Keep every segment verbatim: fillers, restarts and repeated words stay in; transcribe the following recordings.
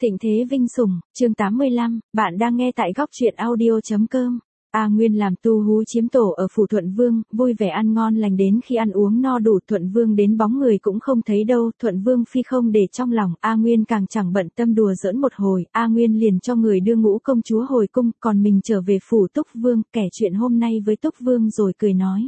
Thịnh thế vinh sủng, chương tám mươi lăm, bạn đang nghe tại góc truyện audio.com. A Nguyên làm tu hú chiếm tổ ở phủ Thuận Vương, vui vẻ ăn ngon lành đến khi ăn uống no đủ. Thuận Vương đến bóng người cũng không thấy đâu. Thuận Vương phi không để trong lòng, A Nguyên càng chẳng bận tâm đùa giỡn một hồi. A Nguyên liền cho người đưa ngũ công chúa hồi cung, còn mình trở về phủ Túc Vương, kể chuyện hôm nay với Túc Vương rồi cười nói.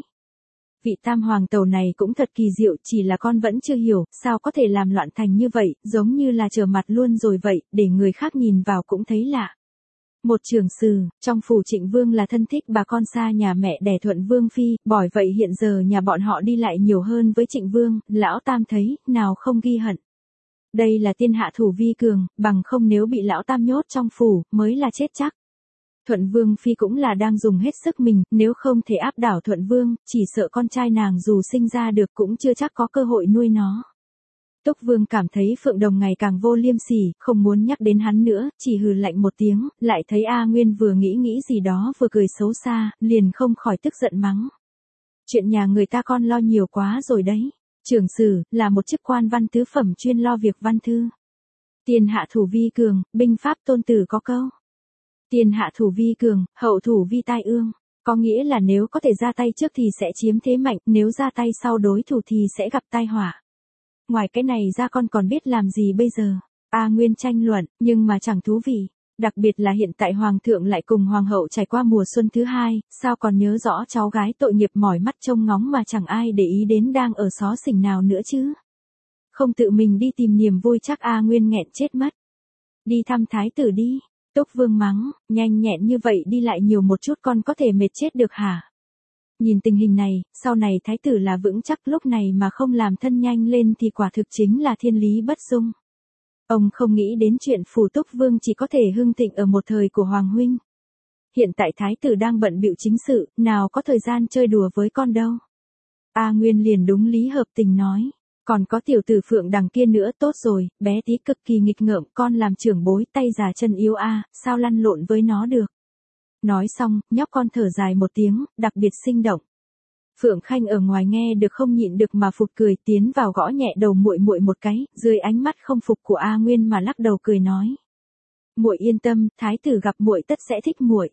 Vị tam hoàng tẩu này cũng thật kỳ diệu, chỉ là con vẫn chưa hiểu, sao có thể làm loạn thành như vậy, giống như là trở mặt luôn rồi vậy, để người khác nhìn vào cũng thấy lạ. Một trưởng sử, trong phủ Trịnh Vương là thân thích bà con xa nhà mẹ đẻ Thuận Vương phi, bởi vậy hiện giờ nhà bọn họ đi lại nhiều hơn với Trịnh Vương, lão tam thấy, nào không ghi hận. Đây là tiên hạ thủ vi cường, bằng không nếu bị lão tam nhốt trong phủ, mới là chết chắc. Thuận Vương phi cũng là đang dùng hết sức mình, nếu không thể áp đảo Thuận Vương, chỉ sợ con trai nàng dù sinh ra được cũng chưa chắc có cơ hội nuôi nó. Túc Vương cảm thấy Phượng Đồng ngày càng vô liêm sỉ, không muốn nhắc đến hắn nữa, chỉ hừ lạnh một tiếng, lại thấy A Nguyên vừa nghĩ nghĩ gì đó vừa cười xấu xa, liền không khỏi tức giận mắng. Chuyện nhà người ta con lo nhiều quá rồi đấy. Trưởng sử, là một chức quan văn tứ phẩm chuyên lo việc văn thư. Tiền hạ thủ vi cường, binh pháp tôn tử có câu. Tiền hạ thủ vi cường, hậu thủ vi tai ương. Có nghĩa là nếu có thể ra tay trước thì sẽ chiếm thế mạnh, nếu ra tay sau đối thủ thì sẽ gặp tai họa. Ngoài cái này ra con còn biết làm gì bây giờ? A Nguyên tranh luận, nhưng mà chẳng thú vị. Đặc biệt là hiện tại hoàng thượng lại cùng hoàng hậu trải qua mùa xuân thứ hai, sao còn nhớ rõ cháu gái tội nghiệp mỏi mắt trông ngóng mà chẳng ai để ý đến đang ở xó xỉnh nào nữa chứ. Không tự mình đi tìm niềm vui chắc A Nguyên nghẹn chết mất. Đi thăm thái tử đi. Túc Vương mắng, nhanh nhẹn như vậy đi lại nhiều một chút con có thể mệt chết được hả? Nhìn tình hình này, sau này thái tử là vững chắc, lúc này mà không làm thân nhanh lên thì quả thực chính là thiên lý bất dung. Ông không nghĩ đến chuyện phủ Túc Vương chỉ có thể hưng thịnh ở một thời của Hoàng huynh. Hiện tại thái tử đang bận bịu chính sự, nào có thời gian chơi đùa với con đâu. A Nguyên liền đúng lý hợp tình nói. Còn có tiểu tử Phượng Đằng kia nữa, tốt rồi, bé tí cực kỳ nghịch ngợm, con làm trưởng bối tay già chân yếu a, sao lăn lộn với nó được. Nói xong, nhóc con thở dài một tiếng, đặc biệt sinh động. Phượng Khanh ở ngoài nghe được không nhịn được mà phụt cười, tiến vào gõ nhẹ đầu muội muội một cái, dưới ánh mắt không phục của A Nguyên mà lắc đầu cười nói. Muội yên tâm, thái tử gặp muội tất sẽ thích muội.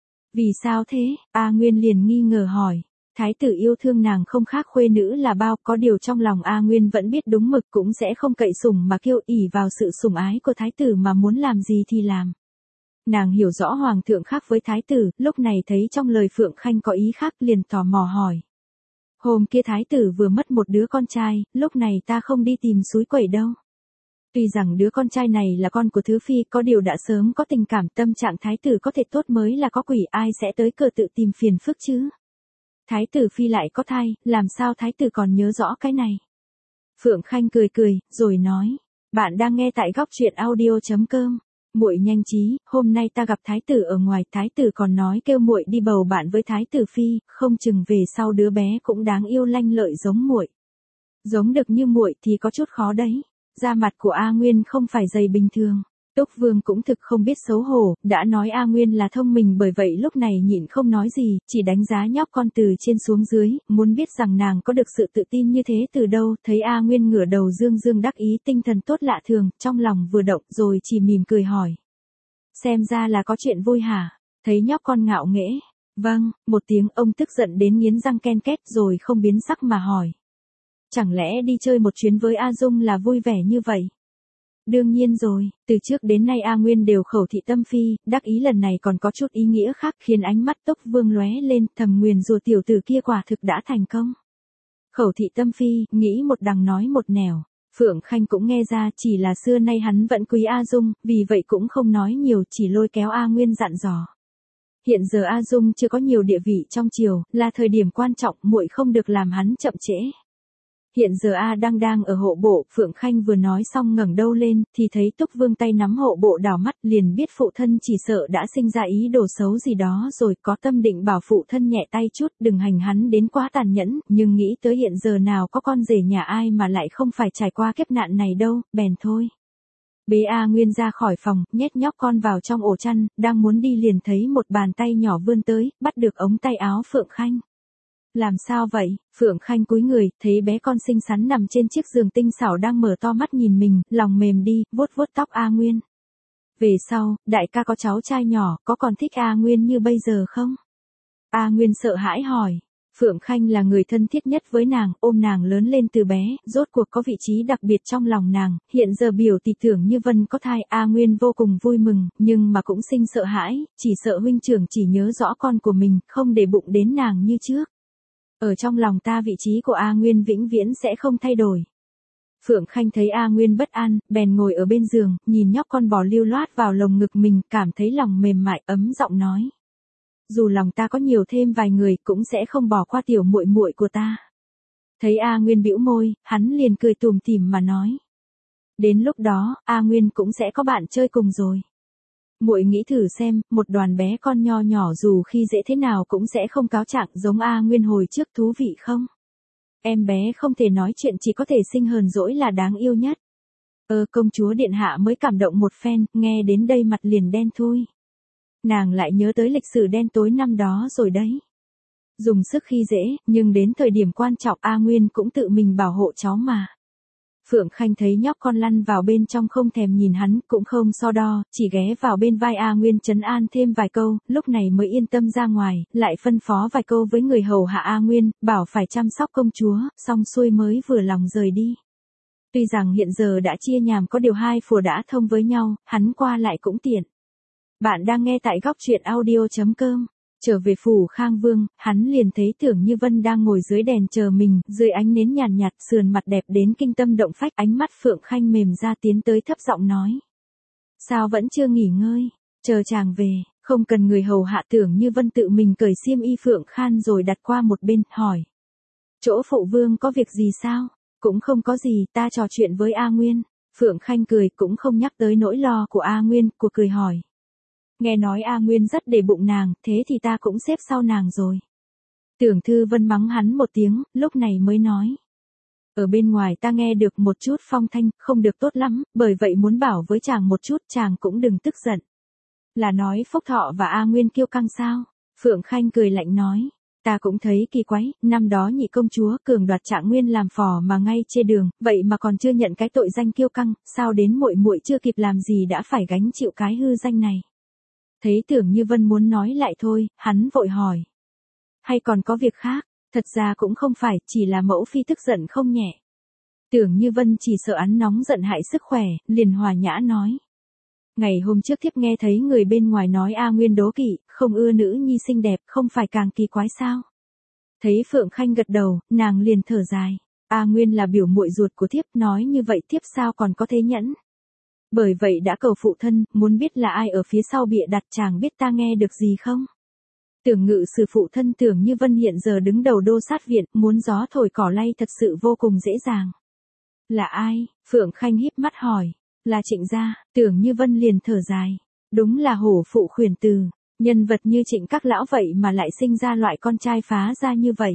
Vì sao thế? A Nguyên liền nghi ngờ hỏi. Thái tử yêu thương nàng không khác khuê nữ là bao, có điều trong lòng A Nguyên vẫn biết đúng mực, cũng sẽ không cậy sủng mà kêu ỉ vào sự sủng ái của thái tử mà muốn làm gì thì làm. Nàng hiểu rõ hoàng thượng khác với thái tử, lúc này thấy trong lời Phượng Khanh có ý khác liền tò mò hỏi. Hôm kia thái tử vừa mất một đứa con trai, lúc này ta không đi tìm suối quẩy đâu. Tuy rằng đứa con trai này là con của thứ phi, có điều đã sớm có tình cảm, tâm trạng thái tử có thể tốt mới là có quỷ, ai sẽ tới cửa tự tìm phiền phức chứ. Thái tử phi lại có thai, làm sao thái tử còn nhớ rõ cái này? Phượng Khanh cười cười, rồi nói, bạn đang nghe tại góc truyện audio.com. Muội nhanh trí, hôm nay ta gặp thái tử ở ngoài, thái tử còn nói kêu muội đi bầu bạn với thái tử phi, không chừng về sau đứa bé cũng đáng yêu lanh lợi giống muội. Giống được như muội thì có chút khó đấy. Da mặt của A Nguyên không phải dày bình thường. Túc Vương cũng thực không biết xấu hổ, đã nói A Nguyên là thông minh, bởi vậy lúc này nhịn không nói gì, chỉ đánh giá nhóc con từ trên xuống dưới, muốn biết rằng nàng có được sự tự tin như thế từ đâu. Thấy A Nguyên ngửa đầu dương dương đắc ý, tinh thần tốt lạ thường, trong lòng vừa động rồi chỉ mỉm cười hỏi. Xem ra là có chuyện vui hả? Thấy nhóc con ngạo nghễ. Vâng, một tiếng, ông tức giận đến nghiến răng ken két rồi không biến sắc mà hỏi. Chẳng lẽ đi chơi một chuyến với A Dung là vui vẻ như vậy? Đương nhiên rồi, từ trước đến nay A Nguyên đều khẩu thị tâm phi, đắc ý lần này còn có chút ý nghĩa khác, khiến ánh mắt Túc Vương lóe lên, thầm nguyền rủa tiểu tử kia quả thực đã thành công. Khẩu thị tâm phi, nghĩ một đằng nói một nẻo. Phượng Khanh cũng nghe ra, chỉ là xưa nay hắn vẫn quý A Dung, vì vậy cũng không nói nhiều, chỉ lôi kéo A Nguyên dặn dò. Hiện giờ A Dung chưa có nhiều địa vị trong triều, là thời điểm quan trọng, muội không được làm hắn chậm trễ. Hiện giờ A đang đang ở hộ bộ, Phượng Khanh vừa nói xong ngẩng đầu lên, thì thấy Túc Vương tay nắm hộ bộ đảo mắt, liền biết phụ thân chỉ sợ đã sinh ra ý đồ xấu gì đó rồi, có tâm định bảo phụ thân nhẹ tay chút, đừng hành hắn đến quá tàn nhẫn, nhưng nghĩ tới hiện giờ nào có con rể nhà ai mà lại không phải trải qua kiếp nạn này đâu, bèn thôi. Bế A Nguyên ra khỏi phòng, nhét nhóc con vào trong ổ chăn, đang muốn đi liền thấy một bàn tay nhỏ vươn tới, bắt được ống tay áo Phượng Khanh. Làm sao vậy? Phượng Khanh cúi người, thấy bé con xinh xắn nằm trên chiếc giường tinh xảo đang mở to mắt nhìn mình, lòng mềm đi, vuốt vuốt tóc A Nguyên. Về sau, đại ca có cháu trai nhỏ, có còn thích A Nguyên như bây giờ không? A Nguyên sợ hãi hỏi. Phượng Khanh là người thân thiết nhất với nàng, ôm nàng lớn lên từ bé, rốt cuộc có vị trí đặc biệt trong lòng nàng, hiện giờ biểu tỷ Tưởng Như Vân có thai, A Nguyên vô cùng vui mừng, nhưng mà cũng sinh sợ hãi, chỉ sợ huynh trưởng chỉ nhớ rõ con của mình, không để bụng đến nàng như trước. Ở trong lòng ta vị trí của A Nguyên vĩnh viễn sẽ không thay đổi. Phượng Khanh thấy A Nguyên bất an, bèn ngồi ở bên giường, nhìn nhóc con bò lưu loát vào lồng ngực mình, cảm thấy lòng mềm mại, ấm giọng nói. Dù lòng ta có nhiều thêm vài người, cũng sẽ không bỏ qua tiểu muội muội của ta. Thấy A Nguyên bĩu môi, hắn liền cười tủm tỉm mà nói. Đến lúc đó, A Nguyên cũng sẽ có bạn chơi cùng rồi. Muội nghĩ thử xem, một đoàn bé con nho nhỏ dù khi dễ thế nào cũng sẽ không cáo trạng giống A Nguyên hồi trước, thú vị không? Em bé không thể nói chuyện, chỉ có thể sinh hờn dỗi là đáng yêu nhất. Ơ công chúa điện hạ mới cảm động một phen, nghe đến đây mặt liền đen thui. Nàng lại nhớ tới lịch sử đen tối năm đó rồi đấy. Dùng sức khi dễ, nhưng đến thời điểm quan trọng A Nguyên cũng tự mình bảo hộ cháu mà. Phượng Khanh thấy nhóc con lăn vào bên trong không thèm nhìn hắn, cũng không so đo, chỉ ghé vào bên vai A Nguyên trấn an thêm vài câu, lúc này mới yên tâm ra ngoài, lại phân phó vài câu với người hầu hạ A Nguyên, bảo phải chăm sóc công chúa, xong xuôi mới vừa lòng rời đi. Tuy rằng hiện giờ đã chia nhàm, có điều hai phùa đã thông với nhau, hắn qua lại cũng tiện. Bạn đang nghe tại góc truyện audio chấm com. Trở về phủ Khang Vương, hắn liền thấy Tưởng Như Vân đang ngồi dưới đèn chờ mình, dưới ánh nến nhàn nhạt, sườn mặt đẹp đến kinh tâm động phách, ánh mắt Phượng Khanh mềm ra tiến tới thấp giọng nói. Sao vẫn chưa nghỉ ngơi, chờ chàng về, không cần người hầu hạ. Tưởng Như Vân tự mình cởi xiêm y Phượng Khan rồi đặt qua một bên, hỏi. Chỗ phụ vương có việc gì sao? Cũng không có gì, ta trò chuyện với A Nguyên. Phượng Khanh cười, cũng không nhắc tới nỗi lo của A Nguyên, của cười hỏi. Nghe nói A Nguyên rất để bụng nàng, thế thì ta cũng xếp sau nàng rồi. Tưởng Thư Vân mắng hắn một tiếng, lúc này mới nói. Ở bên ngoài ta nghe được một chút phong thanh, không được tốt lắm, bởi vậy muốn bảo với chàng một chút, chàng cũng đừng tức giận. Là nói Phúc Thọ và A Nguyên kiêu căng sao? Phượng Khanh cười lạnh nói. Ta cũng thấy kỳ quái, năm đó nhị công chúa cường đoạt Trạng Nguyên làm phò mà ngay chê đường, vậy mà còn chưa nhận cái tội danh kiêu căng, sao đến muội muội chưa kịp làm gì đã phải gánh chịu cái hư danh này. Thấy Tưởng Như Vân muốn nói lại thôi, hắn vội hỏi. Hay còn có việc khác? Thật ra cũng không phải, chỉ là mẫu phi tức giận không nhẹ. Tưởng Như Vân chỉ sợ hắn nóng giận hại sức khỏe, liền hòa nhã nói. Ngày hôm trước thiếp nghe thấy người bên ngoài nói A Nguyên đố kỵ, không ưa nữ nhi xinh đẹp, không phải càng kỳ quái sao? Thấy Phượng Khanh gật đầu, nàng liền thở dài. A Nguyên là biểu muội ruột của thiếp, nói như vậy thiếp sao còn có thế nhẫn? Bởi vậy đã cầu phụ thân, muốn biết là ai ở phía sau bịa đặt, chàng biết ta nghe được gì không? Tưởng ngự sử phụ thân Tưởng Như Vân hiện giờ đứng đầu đô sát viện, muốn gió thổi cỏ lay thật sự vô cùng dễ dàng. Là ai? Phượng Khanh híp mắt hỏi. Là Trịnh gia. Tưởng Như Vân liền thở dài. Đúng là hổ phụ khuyển từ, nhân vật như Trịnh các lão vậy mà lại sinh ra loại con trai phá ra như vậy.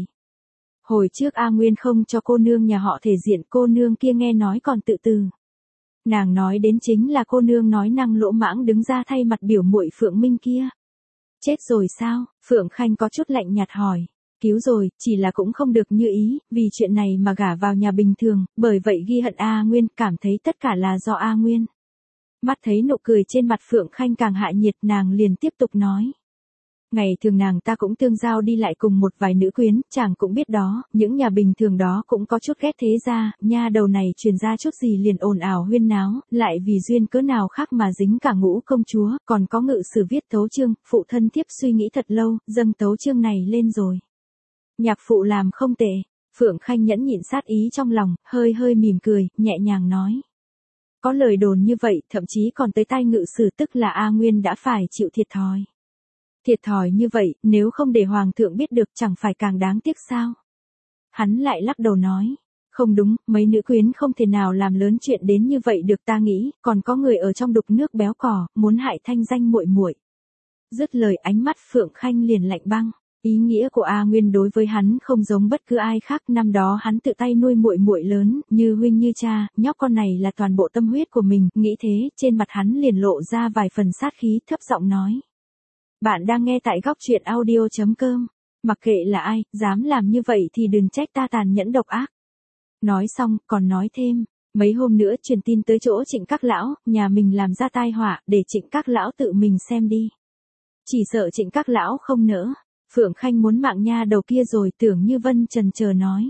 Hồi trước A Nguyên không cho cô nương nhà họ thể diện, cô nương kia nghe nói còn tự từ. Nàng nói đến chính là cô nương nói năng lỗ mãng đứng ra thay mặt biểu muội Phượng Minh kia. Chết rồi sao? Phượng Khanh có chút lạnh nhạt hỏi. Cứu rồi, chỉ là cũng không được như ý, vì chuyện này mà gả vào nhà bình thường, bởi vậy ghi hận A Nguyên, cảm thấy tất cả là do A Nguyên. Mắt thấy nụ cười trên mặt Phượng Khanh càng hạ nhiệt, nàng liền tiếp tục nói. Ngày thường nàng ta cũng tương giao đi lại cùng một vài nữ quyến, chàng cũng biết đó, những nhà bình thường đó cũng có chút ghét thế ra, nha đầu này truyền ra chút gì liền ồn ào huyên náo, lại vì duyên cớ nào khác mà dính cả ngũ công chúa, còn có ngự sử viết tấu chương, phụ thân thiếp suy nghĩ thật lâu, dâng tấu chương này lên rồi. Nhạc phụ làm không tệ. Phượng Khanh nhẫn nhịn sát ý trong lòng, hơi hơi mỉm cười, nhẹ nhàng nói. Có lời đồn như vậy, thậm chí còn tới tai ngự sử, tức là A Nguyên đã phải chịu thiệt thòi. Thiệt thòi như vậy, nếu không để hoàng thượng biết được chẳng phải càng đáng tiếc sao? Hắn lại lắc đầu nói. Không đúng, mấy nữ quyến không thể nào làm lớn chuyện đến như vậy được, ta nghĩ, còn có người ở trong đục nước béo cò, muốn hại thanh danh muội muội. Dứt lời, ánh mắt Phượng Khanh liền lạnh băng. Ý nghĩa của A Nguyên đối với hắn không giống bất cứ ai khác, năm đó hắn tự tay nuôi muội muội lớn, như huynh như cha, nhóc con này là toàn bộ tâm huyết của mình, nghĩ thế, trên mặt hắn liền lộ ra vài phần sát khí, thấp giọng nói. Bạn đang nghe tại góc truyện audio chấm com, mặc kệ là ai, dám làm như vậy thì đừng trách ta tàn nhẫn độc ác. Nói xong, còn nói thêm, Mấy hôm nữa truyền tin tới chỗ Trịnh các lão, nhà mình làm ra tai họa, để Trịnh các lão tự mình xem đi. Chỉ sợ Trịnh các lão không nỡ. Phượng Khanh muốn mạng nha đầu kia rồi, Tưởng Như Vân chần chờ nói.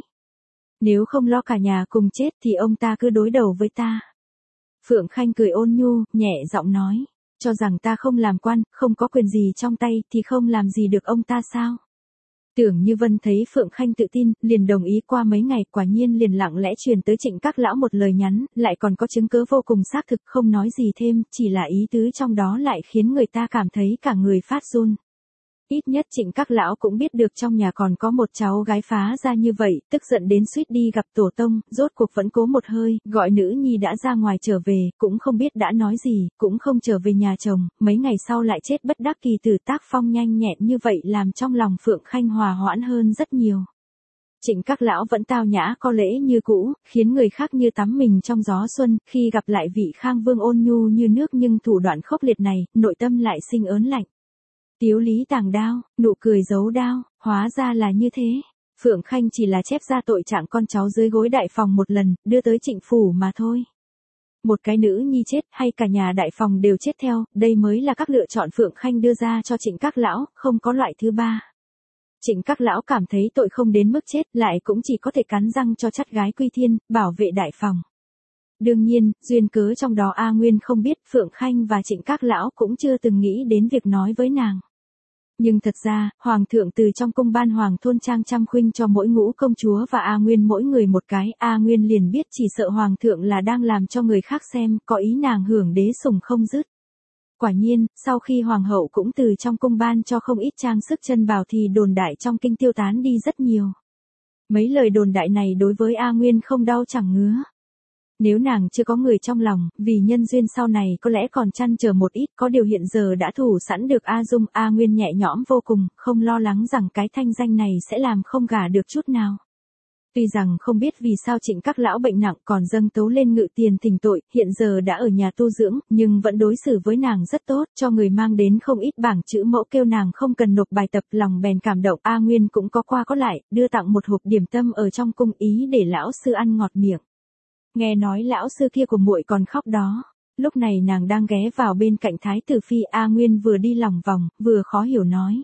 Nếu không lo cả nhà cùng chết thì ông ta cứ đối đầu với ta. Phượng Khanh cười ôn nhu, nhẹ giọng nói. Cho rằng ta không làm quan, không có quyền gì trong tay thì không làm gì được ông ta sao? Tưởng Như Vân thấy Phượng Khanh tự tin, liền đồng ý. Qua mấy ngày quả nhiên liền lặng lẽ truyền tới Trịnh các lão một lời nhắn, lại còn có chứng cứ vô cùng xác thực, không nói gì thêm, chỉ là ý tứ trong đó lại khiến người ta cảm thấy cả người phát run. Ít nhất Trịnh các lão cũng biết được trong nhà còn có một cháu gái phá ra như vậy, tức giận đến suýt đi gặp tổ tông, rốt cuộc vẫn cố một hơi, gọi nữ nhi đã ra ngoài trở về, cũng không biết đã nói gì, cũng không trở về nhà chồng, mấy ngày sau lại chết bất đắc kỳ tử. Tác phong nhanh nhẹn như vậy làm trong lòng Phượng Khanh hòa hoãn hơn rất nhiều. Trịnh các lão vẫn tao nhã có lễ như cũ, khiến người khác như tắm mình trong gió xuân, khi gặp lại vị Khang Vương ôn nhu như nước nhưng thủ đoạn khốc liệt này, nội tâm lại sinh ớn lạnh. Tiếu lý tàng đao, nụ cười giấu đao, hóa ra là như thế. Phượng Khanh chỉ là chép ra tội trạng con cháu dưới gối đại phòng một lần, đưa tới Trịnh phủ mà thôi. Một cái nữ nhi chết hay cả nhà đại phòng đều chết theo, đây mới là các lựa chọn Phượng Khanh đưa ra cho Trịnh các lão, không có loại thứ ba. Trịnh các lão cảm thấy tội không đến mức chết, lại cũng chỉ có thể cắn răng cho chắt gái quy thiên, bảo vệ đại phòng. Đương nhiên, duyên cớ trong đó A Nguyên không biết, Phượng Khanh và Trịnh các lão cũng chưa từng nghĩ đến việc nói với nàng. Nhưng thật ra, Hoàng thượng từ trong cung ban Hoàng thôn trang trăm khuynh cho mỗi ngũ công chúa và A Nguyên mỗi người một cái, A Nguyên liền biết chỉ sợ Hoàng thượng là đang làm cho người khác xem, có ý nàng hưởng đế sủng không dứt. Quả nhiên, sau khi Hoàng hậu cũng từ trong cung ban cho không ít trang sức chân bào thì đồn đại trong kinh tiêu tán đi rất nhiều. Mấy lời đồn đại này đối với A Nguyên không đau chẳng ngứa. Nếu nàng chưa có người trong lòng, vì nhân duyên sau này có lẽ còn chăn chờ một ít, có điều hiện giờ đã thủ sẵn được A Dung, A Nguyên nhẹ nhõm vô cùng, không lo lắng rằng cái thanh danh này sẽ làm không gả được chút nào. Tuy rằng không biết vì sao Trịnh các lão bệnh nặng còn dâng tấu lên ngự tiền thỉnh tội, hiện giờ đã ở nhà tu dưỡng, nhưng vẫn đối xử với nàng rất tốt, cho người mang đến không ít bảng chữ mẫu kêu nàng không cần nộp bài tập, lòng bèn cảm động. A Nguyên cũng có qua có lại, đưa tặng một hộp điểm tâm ở trong cung ý để lão sư ăn ngọt miệng. Nghe nói lão sư kia của muội còn khóc đó. Lúc này nàng đang ghé vào bên cạnh Thái tử Phi. A Nguyên vừa đi lòng vòng, vừa khó hiểu nói.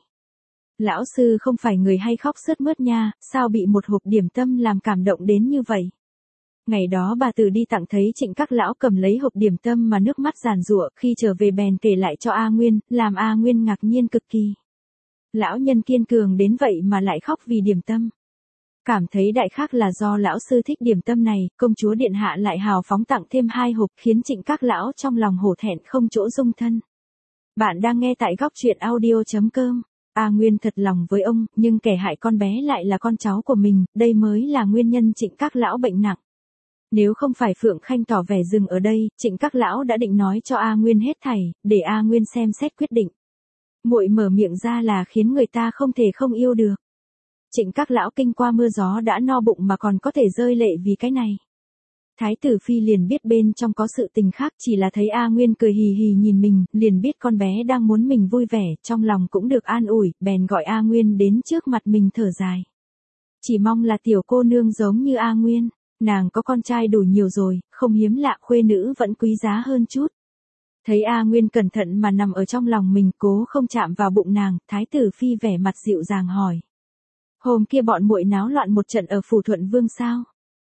Lão sư không phải người hay khóc sướt mướt nha, sao bị một hộp điểm tâm làm cảm động đến như vậy? Ngày đó bà Từ đi tặng thấy Trịnh các lão cầm lấy hộp điểm tâm mà nước mắt giàn giụa, khi trở về bèn kể lại cho A Nguyên, làm A Nguyên ngạc nhiên cực kỳ. Lão nhân kiên cường đến vậy mà lại khóc vì điểm tâm. Cảm thấy đại khác là do lão sư thích điểm tâm này, công chúa điện hạ lại hào phóng tặng thêm hai hộp, khiến Trịnh các lão trong lòng hổ thẹn không chỗ dung thân. Bạn đang nghe tại góc truyện audio chấm com. A Nguyên thật lòng với ông, nhưng kẻ hại con bé lại là con cháu của mình, đây mới là nguyên nhân Trịnh các lão bệnh nặng. Nếu không phải Phượng Khanh tỏ vẻ dừng ở đây, Trịnh các lão đã định nói cho A Nguyên hết thảy, để A Nguyên xem xét quyết định. Muội mở miệng ra là khiến người ta không thể không yêu được. Trịnh các lão kinh qua mưa gió đã no bụng mà còn có thể rơi lệ vì cái này. Thái tử Phi liền biết bên trong có sự tình khác, chỉ là thấy A Nguyên cười hì hì nhìn mình, liền biết con bé đang muốn mình vui vẻ, trong lòng cũng được an ủi, bèn gọi A Nguyên đến trước mặt mình thở dài. Chỉ mong là tiểu cô nương giống như A Nguyên, nàng có con trai đủ nhiều rồi, không hiếm lạ, khuê nữ vẫn quý giá hơn chút. Thấy A Nguyên cẩn thận mà nằm ở trong lòng mình, cố không chạm vào bụng nàng, Thái tử Phi vẻ mặt dịu dàng hỏi. Hôm kia bọn muội náo loạn một trận ở phủ Thuận Vương sao?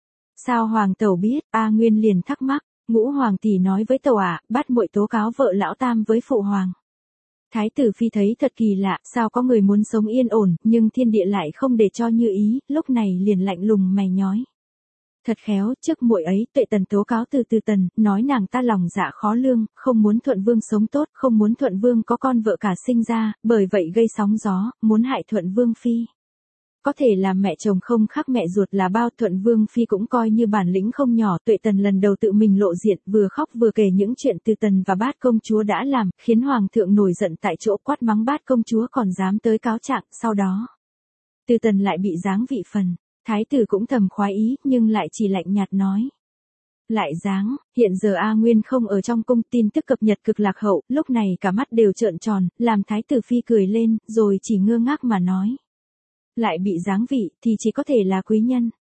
Sao hoàng tẩu biết? A Nguyên liền thắc mắc. Ngũ hoàng tỷ nói với tẩu ạ, bắt muội tố cáo vợ lão tam với phụ hoàng. Thái tử Phi thấy thật kỳ lạ, sao có người muốn sống yên ổn, nhưng thiên địa lại không để cho như ý, lúc này liền lạnh lùng mày nhói. Thật khéo, trước muội ấy, Tuệ Tần tố cáo từ từ Tần, nói nàng ta lòng dạ khó lương, không muốn Thuận Vương sống tốt, không muốn Thuận Vương có con vợ cả sinh ra, bởi vậy gây sóng gió, muốn hại Thuận Vương Phi. Có thể là mẹ chồng không khác mẹ ruột là bao, Thuận Vương Phi cũng coi như bản lĩnh không nhỏ. Tuệ Tần lần đầu tự mình lộ diện, vừa khóc vừa kể những chuyện Từ Tần và Bát công chúa đã làm, khiến hoàng thượng nổi giận tại chỗ, quát mắng Bát công chúa còn dám tới cáo trạng. Sau đó, Từ Tần lại bị giáng vị phần. Thái tử cũng thầm khoái ý, nhưng lại chỉ lạnh nhạt nói. Lại giáng, hiện giờ A Nguyên không ở trong cung, tin tức cập nhật cực lạc hậu, lúc này cả mắt đều trợn tròn, làm Thái tử Phi cười lên, rồi chỉ ngơ ngác mà nói. Lại bị giáng vị, thì chỉ có thể là quý nhân.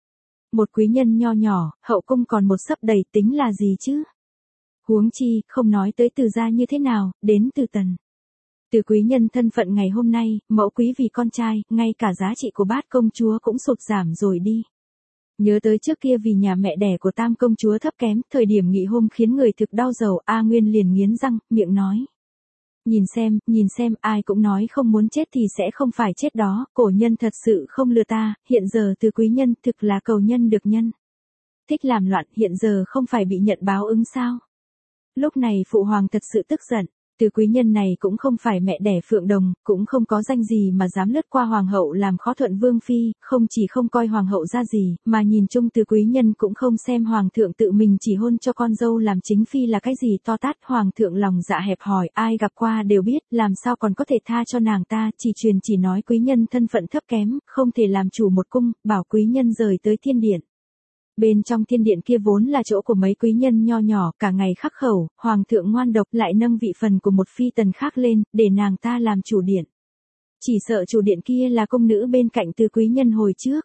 Một quý nhân nho nhỏ, hậu cung còn một sấp đầy tính là gì chứ? Huống chi, không nói tới Từ gia như thế nào, đến Từ Tần. Từ quý nhân thân phận ngày hôm nay, mẫu quý vì con trai, ngay cả giá trị của bát công chúa cũng sụt giảm rồi đi. Nhớ tới trước kia vì nhà mẹ đẻ của tam công chúa thấp kém, thời điểm nghị hôm khiến người thực đau đầu, A Nguyên liền nghiến răng, miệng nói. Nhìn xem, nhìn xem, ai cũng nói không muốn chết thì sẽ không phải chết đó, cổ nhân thật sự không lừa ta, hiện giờ Từ quý nhân thực là cầu nhân được nhân. Thích làm loạn, hiện giờ không phải bị nhận báo ứng sao? Lúc này phụ hoàng thật sự tức giận. Từ quý nhân này cũng không phải mẹ đẻ Phượng Đồng, cũng không có danh gì mà dám lướt qua hoàng hậu làm khó thuận vương phi, không chỉ không coi hoàng hậu ra gì, mà nhìn chung Từ quý nhân cũng không xem hoàng thượng tự mình chỉ hôn cho con dâu làm chính phi là cái gì to tát. Hoàng thượng lòng dạ hẹp hòi, ai gặp qua đều biết, làm sao còn có thể tha cho nàng ta, chỉ truyền chỉ nói quý nhân thân phận thấp kém, không thể làm chủ một cung, bảo quý nhân rời tới thiên điện. Bên trong thiên điện kia vốn là chỗ của mấy quý nhân nho nhỏ, cả ngày khắc khẩu, hoàng thượng ngoan độc lại nâng vị phần của một phi tần khác lên, để nàng ta làm chủ điện. Chỉ sợ chủ điện kia là công nữ bên cạnh Từ quý nhân hồi trước.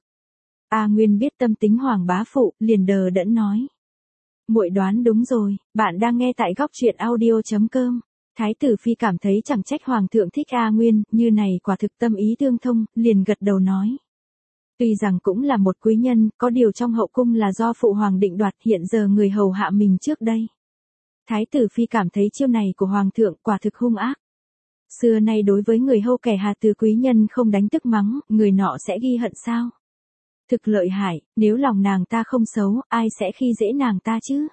A Nguyên biết tâm tính hoàng bá phụ, liền đờ đẫn nói. Muội đoán đúng rồi, bạn đang nghe tại góc truyện audio chấm com. Thái tử phi cảm thấy chẳng trách hoàng thượng thích A Nguyên, như này quả thực tâm ý tương thông, liền gật đầu nói. Tuy rằng cũng là một quý nhân, có điều trong hậu cung là do phụ hoàng định đoạt, hiện giờ người hầu hạ mình trước đây. Thái tử phi cảm thấy chiêu này của hoàng thượng quả thực hung ác. Xưa nay đối với người hầu kẻ hạ Từ quý nhân không đánh tức mắng, người nọ sẽ ghi hận sao? Thực lợi hại, nếu lòng nàng ta không xấu, ai sẽ khi dễ nàng ta chứ?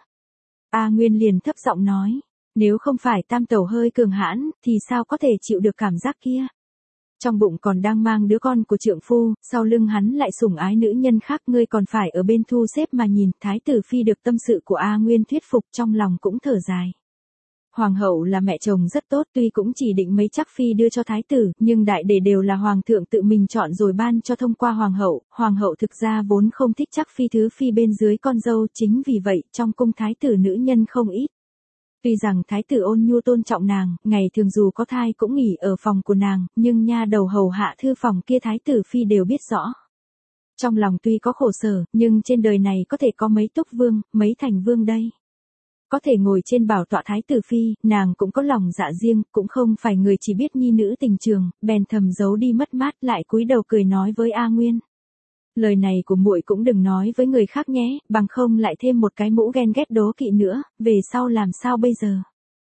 A Nguyên liền thấp giọng nói, nếu không phải tam tẩu hơi cường hãn, thì sao có thể chịu được cảm giác kia? Trong bụng còn đang mang đứa con của trượng phu, sau lưng hắn lại sủng ái nữ nhân khác, ngươi còn phải ở bên thu xếp mà nhìn. Thái tử phi được tâm sự của A Nguyên thuyết phục, trong lòng cũng thở dài. Hoàng hậu là mẹ chồng rất tốt, tuy cũng chỉ định mấy chắc phi đưa cho thái tử, nhưng đại để đều là hoàng thượng tự mình chọn rồi ban cho thông qua hoàng hậu. Hoàng hậu thực ra vốn không thích chắc phi thứ phi bên dưới con dâu, chính vì vậy trong cung thái tử nữ nhân không ít. Tuy rằng thái tử Ôn Nhu tôn trọng nàng, ngày thường dù có thai cũng nghỉ ở phòng của nàng, nhưng nha đầu hầu hạ thư phòng kia thái tử phi đều biết rõ. Trong lòng tuy có khổ sở, nhưng trên đời này có thể có mấy túc vương, mấy thành vương đây. Có thể ngồi trên bảo tọa thái tử phi, nàng cũng có lòng dạ riêng, cũng không phải người chỉ biết nhi nữ tình trường, bèn thầm giấu đi mất mát, lại cúi đầu cười nói với A Nguyên. Lời này của muội cũng đừng nói với người khác nhé, bằng không lại thêm một cái mũ ghen ghét đố kỵ nữa, về sau làm sao bây giờ?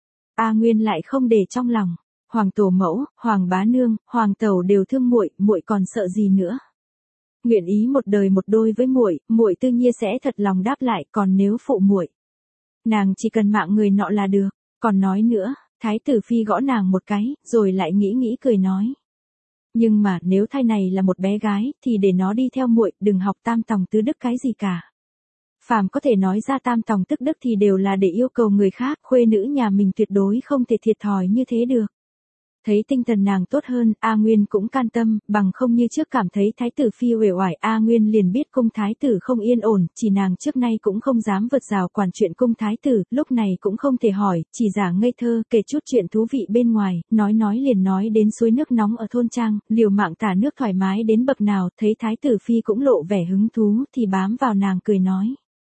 A Nguyên lại không để trong lòng, hoàng tổ mẫu, hoàng bá nương, hoàng tẩu đều thương muội, muội còn sợ gì nữa? Nguyện ý một đời một đôi với muội, muội tự nhiên sẽ thật lòng đáp lại, còn nếu phụ muội, nàng chỉ cần mạng người nọ là được. Còn nói nữa, thái tử phi gõ nàng một cái, rồi lại nghĩ nghĩ cười nói. Nhưng mà nếu thai này là một bé gái, thì để nó đi theo muội, đừng học tam tòng tứ đức cái gì cả. Phàm có thể nói ra tam tòng tức đức thì đều là để yêu cầu người khác, khuê nữ nhà mình tuyệt đối không thể thiệt thòi như thế được. Thấy tinh thần nàng tốt hơn, A Nguyên cũng can tâm, bằng không như trước cảm thấy thái tử phi uể oải. A Nguyên liền biết cung thái tử không yên ổn, chỉ nàng trước nay cũng không dám vượt rào quản chuyện cung thái tử, lúc này cũng không thể hỏi, chỉ giả ngây thơ, kể chút chuyện thú vị bên ngoài, nói nói liền nói đến suối nước nóng ở thôn trang, liều mạng tả nước thoải mái đến bậc nào, thấy thái tử phi cũng lộ vẻ hứng thú, thì bám vào nàng cười nói.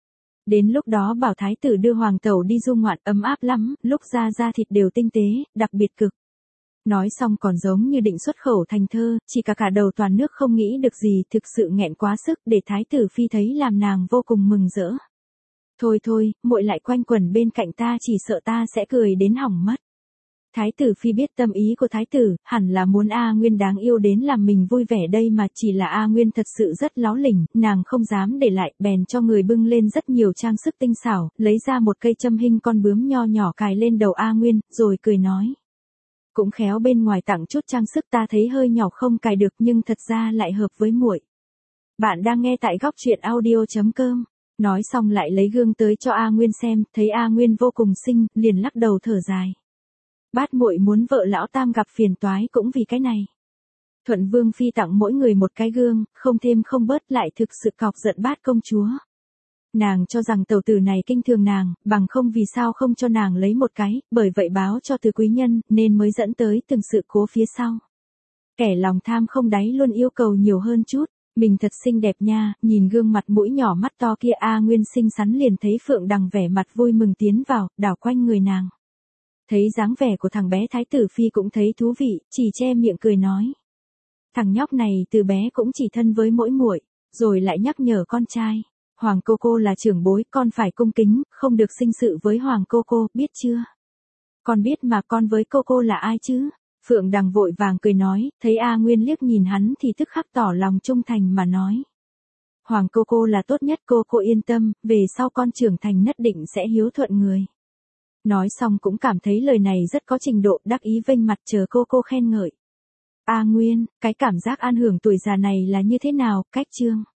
Đến lúc đó bảo thái tử đưa hoàng tẩu đi du ngoạn, ấm áp lắm, lúc ra da thịt đều tinh tế, đặc biệt cực. Nói xong còn giống như định xuất khẩu thành thơ, chỉ cả cả đầu toàn nước không nghĩ được gì, thực sự nghẹn quá sức, để thái tử phi thấy làm nàng vô cùng mừng rỡ. Thôi thôi, muội lại quanh quẩn bên cạnh ta, chỉ sợ ta sẽ cười đến hỏng mất. Thái tử phi biết tâm ý của thái tử, hẳn là muốn A Nguyên đáng yêu đến làm mình vui vẻ đây mà, chỉ là A Nguyên thật sự rất láo lỉnh, nàng không dám để lại, bèn cho người bưng lên rất nhiều trang sức tinh xảo, lấy ra một cây châm hình con bướm nho nhỏ cài lên đầu A Nguyên, rồi cười nói. Cũng khéo bên ngoài tặng chút trang sức, ta thấy hơi nhỏ không cài được nhưng thật ra lại hợp với muội. Bạn đang nghe tại góc truyện audio chấm com. Nói xong lại lấy gương tới cho A Nguyên xem, thấy A Nguyên vô cùng xinh, liền lắc đầu thở dài. Bát muội muốn vợ lão tam gặp phiền toái cũng vì cái này. Thuận Vương phi tặng mỗi người một cái gương, không thêm không bớt, lại thực sự cọc giận Bát công chúa. Nàng cho rằng tẩu tử này kinh thường nàng, bằng không vì sao không cho nàng lấy một cái, bởi vậy báo cho Từ quý nhân, nên mới dẫn tới từng sự cố phía sau. Kẻ lòng tham không đáy luôn yêu cầu nhiều hơn chút. Mình thật xinh đẹp nha, nhìn gương mặt mũi nhỏ mắt to kia A Nguyên xinh xắn liền thấy Phượng Đằng vẻ mặt vui mừng tiến vào, đảo quanh người nàng. Thấy dáng vẻ của thằng bé Thái tử Phi cũng thấy thú vị, chỉ che miệng cười nói. Thằng nhóc này từ bé cũng chỉ thân với mỗi muội, rồi lại nhắc nhở con trai. Hoàng cô cô là trưởng bối, con phải cung kính, không được sinh sự với Hoàng cô cô, biết chưa? Con biết mà, con với cô cô là ai chứ? Phượng Đằng vội vàng cười nói, thấy A Nguyên liếc nhìn hắn thì tức khắc tỏ lòng trung thành mà nói. Hoàng cô cô là tốt nhất, cô cô yên tâm, về sau con trưởng thành nhất định sẽ hiếu thuận người. Nói xong cũng cảm thấy lời này rất có trình độ, đắc ý vênh mặt chờ cô cô khen ngợi. A Nguyên, cái cảm giác an hưởng tuổi già này là như thế nào? Cách chương